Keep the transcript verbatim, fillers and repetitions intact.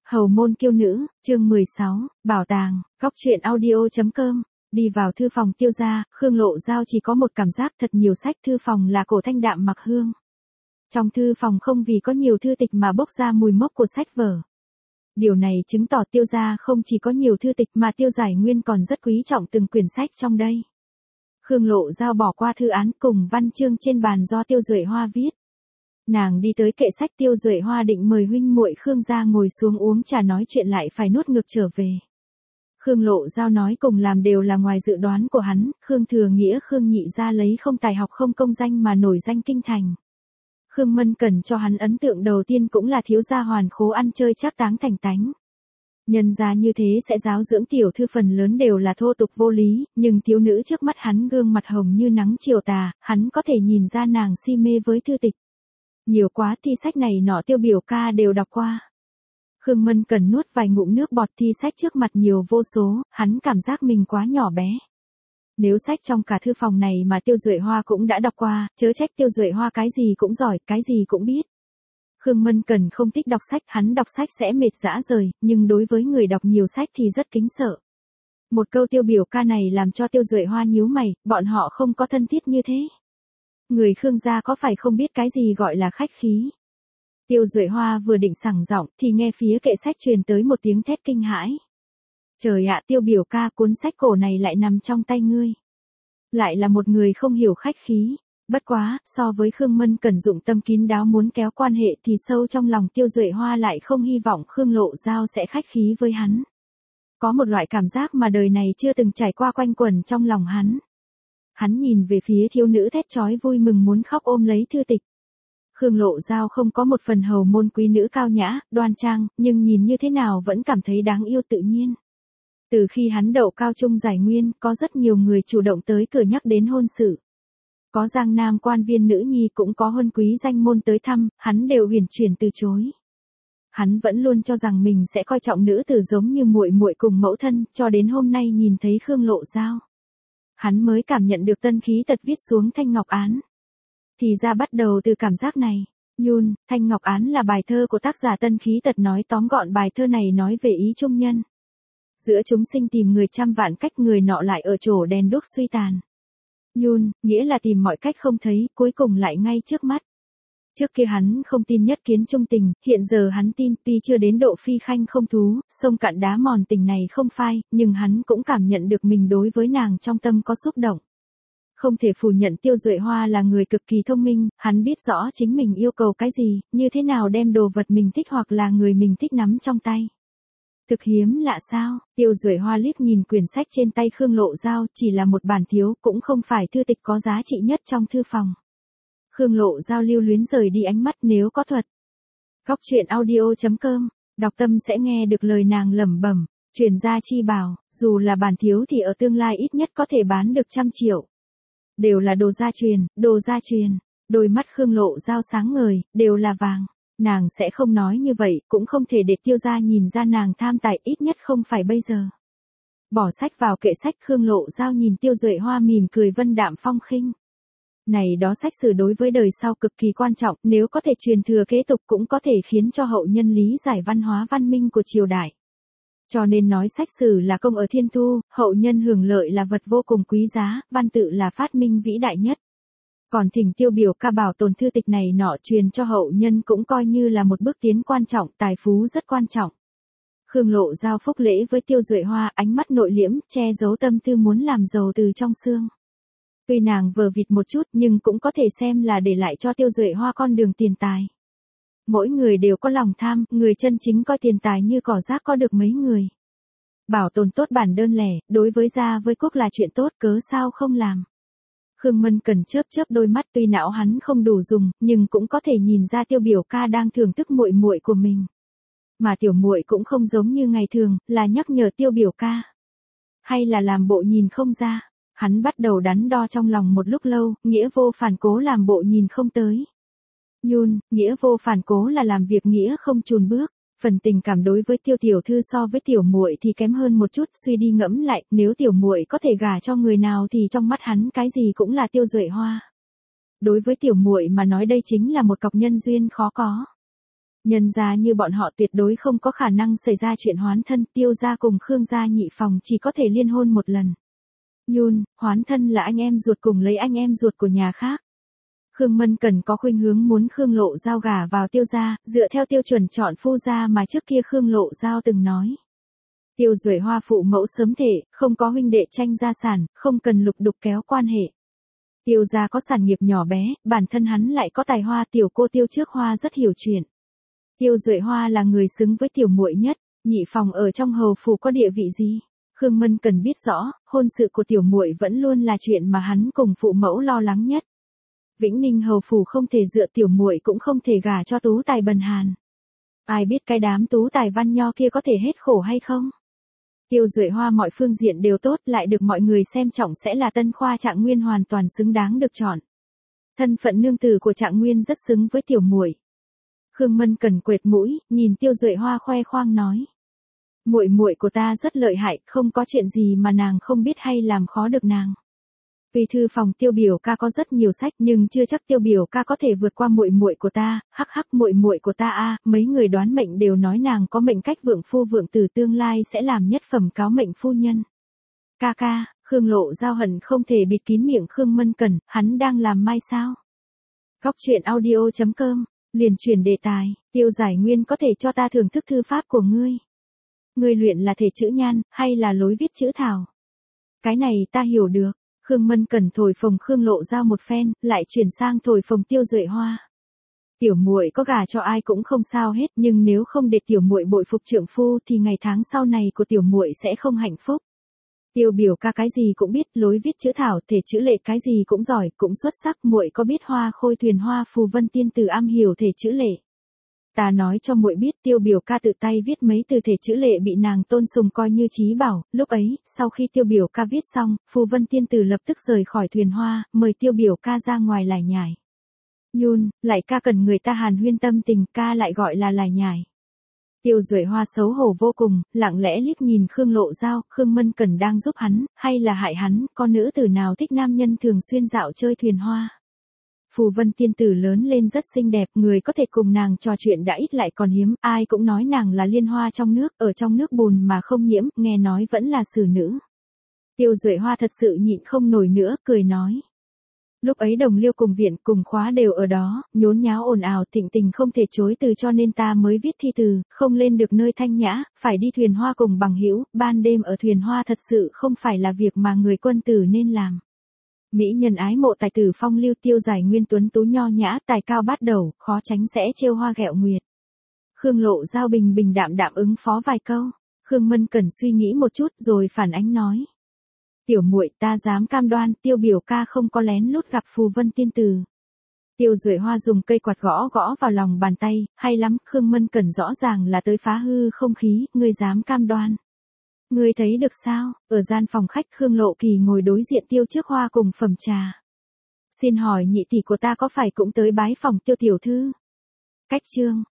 Hầu môn kiêu nữ, chương mười sáu, bảo tàng, góc truyện audio chấm com. Đi vào thư phòng Tiêu gia, Khương Lộ Giao chỉ có một cảm giác thật nhiều sách thư phòng là cổ thanh đạm mặc hương. Trong thư phòng không vì có nhiều thư tịch mà bốc ra mùi mốc của sách vở. Điều này chứng tỏ Tiêu gia không chỉ có nhiều thư tịch mà Tiêu Giải Nguyên còn rất quý trọng từng quyển sách trong đây. Khương Lộ Giao bỏ qua thư án cùng văn chương trên bàn do Tiêu Duệ Hoa viết. Nàng đi tới kệ sách. Tiêu Duệ Hoa định mời huynh muội Khương gia ngồi xuống uống trà nói chuyện lại phải nuốt ngực trở về. Khương Lộ Giao nói cùng làm đều là ngoài dự đoán của hắn. Khương Thừa Nghĩa Khương nhị gia lấy không tài học không công danh mà nổi danh kinh thành. Khương Mân Cẩn cho hắn ấn tượng đầu tiên cũng là thiếu gia hoàn khố ăn chơi trác táng thành tánh. Nhân gia như thế sẽ giáo dưỡng tiểu thư phần lớn đều là thô tục vô lý, nhưng thiếu nữ trước mắt hắn gương mặt hồng như nắng chiều tà, hắn có thể nhìn ra nàng si mê với thư tịch. Nhiều quá thi sách này nọ Tiêu biểu ca đều đọc qua. Khương Mân Cẩn nuốt vài ngụm nước bọt. Thi sách trước mặt nhiều vô số, hắn cảm giác mình quá nhỏ bé. Nếu sách trong cả thư phòng này mà Tiêu Duệ Hoa cũng đã đọc qua, chớ trách Tiêu Duệ Hoa cái gì cũng giỏi, cái gì cũng biết. Khương Mân Cẩn không thích đọc sách, hắn đọc sách sẽ mệt dã rời, nhưng đối với người đọc nhiều sách thì rất kính sợ. Một câu Tiêu biểu ca này làm cho Tiêu Duệ Hoa nhíu mày, bọn họ không có thân thiết như thế. Người Khương gia có phải không biết cái gì gọi là khách khí. Tiêu Duệ Hoa vừa định sảng giọng thì nghe phía kệ sách truyền tới một tiếng thét kinh hãi. Trời ạ, Tiêu biểu ca, cuốn sách cổ này lại nằm trong tay ngươi. Lại là một người không hiểu khách khí. Bất quá, so với Khương Mân Cẩn dụng tâm kín đáo muốn kéo quan hệ thì sâu trong lòng Tiêu Duệ Hoa lại không hy vọng Khương Lộ Giao sẽ khách khí với hắn. Có một loại cảm giác mà đời này chưa từng trải qua quanh quẩn trong lòng hắn. Hắn nhìn về phía thiếu nữ thét chói vui mừng muốn khóc ôm lấy thư tịch. Khương Lộ Giao không có một phần hầu môn quý nữ cao nhã, đoan trang, nhưng nhìn như thế nào vẫn cảm thấy đáng yêu tự nhiên. Từ khi hắn đậu cao trung Giải Nguyên, có rất nhiều người chủ động tới cửa nhắc đến hôn sự. Có giang nam quan viên nữ nhi cũng có huân quý danh môn tới thăm, hắn đều huyền chuyển từ chối. Hắn vẫn luôn cho rằng mình sẽ coi trọng nữ tử giống như muội muội cùng mẫu thân, cho đến hôm nay nhìn thấy Khương Lộ Giao. Hắn mới cảm nhận được tân khí tật viết xuống Thanh Ngọc Án. Thì ra bắt đầu từ cảm giác này. Yun, Thanh Ngọc Án là bài thơ của tác giả Tân Khí Tật, nói tóm gọn bài thơ này nói về ý trung nhân. Giữa chúng sinh tìm người trăm vạn cách, người nọ lại ở chỗ đèn đuốc suy tàn. Yun, nghĩa là tìm mọi cách không thấy, cuối cùng lại ngay trước mắt. Trước kia hắn không tin nhất kiến trung tình, hiện giờ hắn tin, tuy chưa đến độ phi khanh không thú, sông cạn đá mòn tình này không phai, nhưng hắn cũng cảm nhận được mình đối với nàng trong tâm có xúc động. Không thể phủ nhận Tiêu Duệ Hoa là người cực kỳ thông minh, hắn biết rõ chính mình yêu cầu cái gì, như thế nào đem đồ vật mình thích hoặc là người mình thích nắm trong tay. Thực hiếm lạ sao? Tiêu Duệ Hoa liếc nhìn quyển sách trên tay Khương Lộ Giao, chỉ là một bản thiếu, cũng không phải thư tịch có giá trị nhất trong thư phòng. Khương Lộ Giao lưu luyến rời đi ánh mắt. Nếu có thuật. Góc truyện audio chấm com, đọc tâm sẽ nghe được lời nàng lẩm bẩm. Truyền gia chi bảo, dù là bản thiếu thì ở tương lai ít nhất có thể bán được trăm triệu. Đều là đồ gia truyền, đồ gia truyền. Đôi mắt Khương Lộ Giao sáng ngời, đều là vàng. Nàng sẽ không nói như vậy, cũng không thể để Tiêu gia nhìn ra nàng tham tài, ít nhất không phải bây giờ. Bỏ sách vào kệ sách. Khương Lộ Giao nhìn Tiêu Duệ Hoa mỉm cười vân đạm phong khinh. Này đó sách sử đối với đời sau cực kỳ quan trọng, nếu có thể truyền thừa kế tục cũng có thể khiến cho hậu nhân lý giải văn hóa văn minh của triều đại. Cho nên nói sách sử là công ở thiên thu, hậu nhân hưởng lợi là vật vô cùng quý giá, văn tự là phát minh vĩ đại nhất. Còn thỉnh Tiêu biểu ca bảo tồn thư tịch này nọ truyền cho hậu nhân cũng coi như là một bước tiến quan trọng, tài phú rất quan trọng. Khương Lộ Giao phúc lễ với Tiêu Duệ Hoa, ánh mắt nội liễm, che giấu tâm tư muốn làm giàu từ trong xương. Tuy nàng vờ vịt một chút nhưng cũng có thể xem là để lại cho Tiêu Duệ Hoa con đường tiền tài. Mỗi người đều có lòng tham, người chân chính coi tiền tài như cỏ rác có được mấy người. Bảo tồn tốt bản đơn lẻ, đối với gia với quốc là chuyện tốt, cớ sao không làm. Khương Mân Cẩn chớp chớp đôi mắt, tuy não hắn không đủ dùng, nhưng cũng có thể nhìn ra Tiêu biểu ca đang thưởng thức muội muội của mình. Mà tiểu muội cũng không giống như ngày thường, là nhắc nhở Tiêu biểu ca. Hay là làm bộ nhìn không ra. Hắn bắt đầu đắn đo trong lòng một lúc lâu, nghĩa vô phản cố làm bộ nhìn không tới. Yun, nghĩa vô phản cố là làm việc nghĩa không chùn bước. Phần tình cảm đối với Tiêu tiểu thư so với tiểu muội thì kém hơn một chút, suy đi ngẫm lại, nếu tiểu muội có thể gả cho người nào thì trong mắt hắn cái gì cũng là Tiêu Duệ Hoa. Đối với tiểu muội mà nói đây chính là một cọc nhân duyên khó có. Nhân gia như bọn họ tuyệt đối không có khả năng xảy ra chuyện hoán thân, Tiêu gia cùng Khương gia nhị phòng chỉ có thể liên hôn một lần. Yun, hoán thân là anh em ruột cùng lấy anh em ruột của nhà khác. Khương Mân Cần có khuynh hướng muốn Khương Lộ Giao gả vào Tiêu gia, dựa theo tiêu chuẩn chọn phu gia mà trước kia Khương Lộ Giao từng nói. Tiêu Duệ Hoa phụ mẫu sớm thể, không có huynh đệ tranh gia sản, không cần lục đục kéo quan hệ. Tiêu gia có sản nghiệp nhỏ bé, bản thân hắn lại có tài hoa, tiểu cô Tiêu Trước Hoa rất hiểu chuyện. Tiêu Duệ Hoa là người xứng với tiểu muội nhất, nhị phòng ở trong hầu phủ có địa vị gì? Khương Mân Cần biết rõ, hôn sự của tiểu muội vẫn luôn là chuyện mà hắn cùng phụ mẫu lo lắng nhất. Vĩnh Ninh hầu phủ không thể dựa tiểu muội cũng không thể gả cho tú tài bần hàn. Ai biết cái đám tú tài văn nho kia có thể hết khổ hay không? Tiêu Duệ Hoa mọi phương diện đều tốt, lại được mọi người xem trọng, sẽ là tân khoa Trạng Nguyên, hoàn toàn xứng đáng được chọn. Thân phận nương tử của Trạng Nguyên rất xứng với tiểu muội. Khương Mân Cần quệt mũi, nhìn Tiêu Duệ Hoa khoe khoang nói: "Muội muội của ta rất lợi hại, không có chuyện gì mà nàng không biết hay làm khó được nàng." Vì thư phòng Tiêu biểu ca có rất nhiều sách, nhưng chưa chắc Tiêu biểu ca có thể vượt qua muội muội của ta. Hắc hắc, muội muội của ta a, mấy người đoán mệnh đều nói nàng có mệnh cách vượng phu vượng tử, tương lai sẽ làm nhất phẩm cáo mệnh phu nhân. Ca ca, Khương Lộ Giao hận không thể bịt kín miệng Khương Mân Cần, hắn đang làm mai sao? Góc truyện audio chấm com, liền chuyển đề tài, Tiêu Giải Nguyên có thể cho ta thưởng thức thư pháp của ngươi. Ngươi luyện là thể chữ nhan, hay là lối viết chữ thảo? Cái này ta hiểu được. Khương Mân Cần thổi phồng Khương Lộ Giao một phen, lại chuyển sang thổi phồng Tiêu Duệ Hoa. Tiểu muội có gả cho ai cũng không sao hết, nhưng nếu không để tiểu muội bội phục trượng phu thì ngày tháng sau này của tiểu muội sẽ không hạnh phúc. Tiêu biểu ca cái gì cũng biết, lối viết chữ thảo, thể chữ lệ cái gì cũng giỏi, cũng xuất sắc, muội có biết Hoa Khôi Thuyền Hoa Phù Vân tiên tử am hiểu thể chữ lệ. Ta nói cho muội biết, Tiêu biểu ca tự tay viết mấy từ thể chữ lệ bị nàng tôn sùng coi như chí bảo. Lúc ấy, sau khi Tiêu biểu ca viết xong, Phù Vân tiên tử lập tức rời khỏi thuyền hoa, mời Tiêu biểu ca ra ngoài lải nhải. Yun, lại ca cần người ta hàn huyên tâm tình, ca lại gọi là lải nhải. Tiêu Duệ Hoa xấu hổ vô cùng, lặng lẽ liếc nhìn Khương Lộ Giao, Khương Mân Cần đang giúp hắn, hay là hại hắn, con nữ tử nào thích nam nhân thường xuyên dạo chơi thuyền hoa. Phù Vân tiên tử lớn lên rất xinh đẹp, người có thể cùng nàng trò chuyện đã ít lại còn hiếm, ai cũng nói nàng là liên hoa trong nước, ở trong nước bùn mà không nhiễm, nghe nói vẫn là xử nữ. Tiêu Duệ Hoa thật sự nhịn không nổi nữa, cười nói. Lúc ấy đồng liêu cùng viện cùng khóa đều ở đó, nhốn nháo ồn ào, thịnh tình không thể chối từ, cho nên ta mới viết thi từ, không lên được nơi thanh nhã, phải đi thuyền hoa cùng bằng hữu, ban đêm ở thuyền hoa thật sự không phải là việc mà người quân tử nên làm. Mỹ nhân ái mộ tài tử phong lưu, Tiêu Giải Nguyên tuấn tú nho nhã, tài cao bát đầu, khó tránh sẽ trêu hoa ghẹo nguyệt. Khương Lộ Giao bình bình đạm đạm ứng phó vài câu. Khương Mân Cần suy nghĩ một chút rồi phản ánh nói. Tiểu muội, ta dám cam đoan, Tiêu biểu ca không có lén lút gặp Phù Vân tiên tử. Tiêu Duệ Hoa dùng cây quạt gõ gõ vào lòng bàn tay, hay lắm, Khương Mân Cần rõ ràng là tới phá hư không khí, ngươi dám cam đoan. Ngươi thấy được sao? Ở gian phòng khách, Khương Lộ Kỳ ngồi đối diện Tiêu Trước Hoa cùng phẩm trà. Xin hỏi nhị tỷ của ta có phải cũng tới bái phòng Tiêu tiểu thư? Cách chương.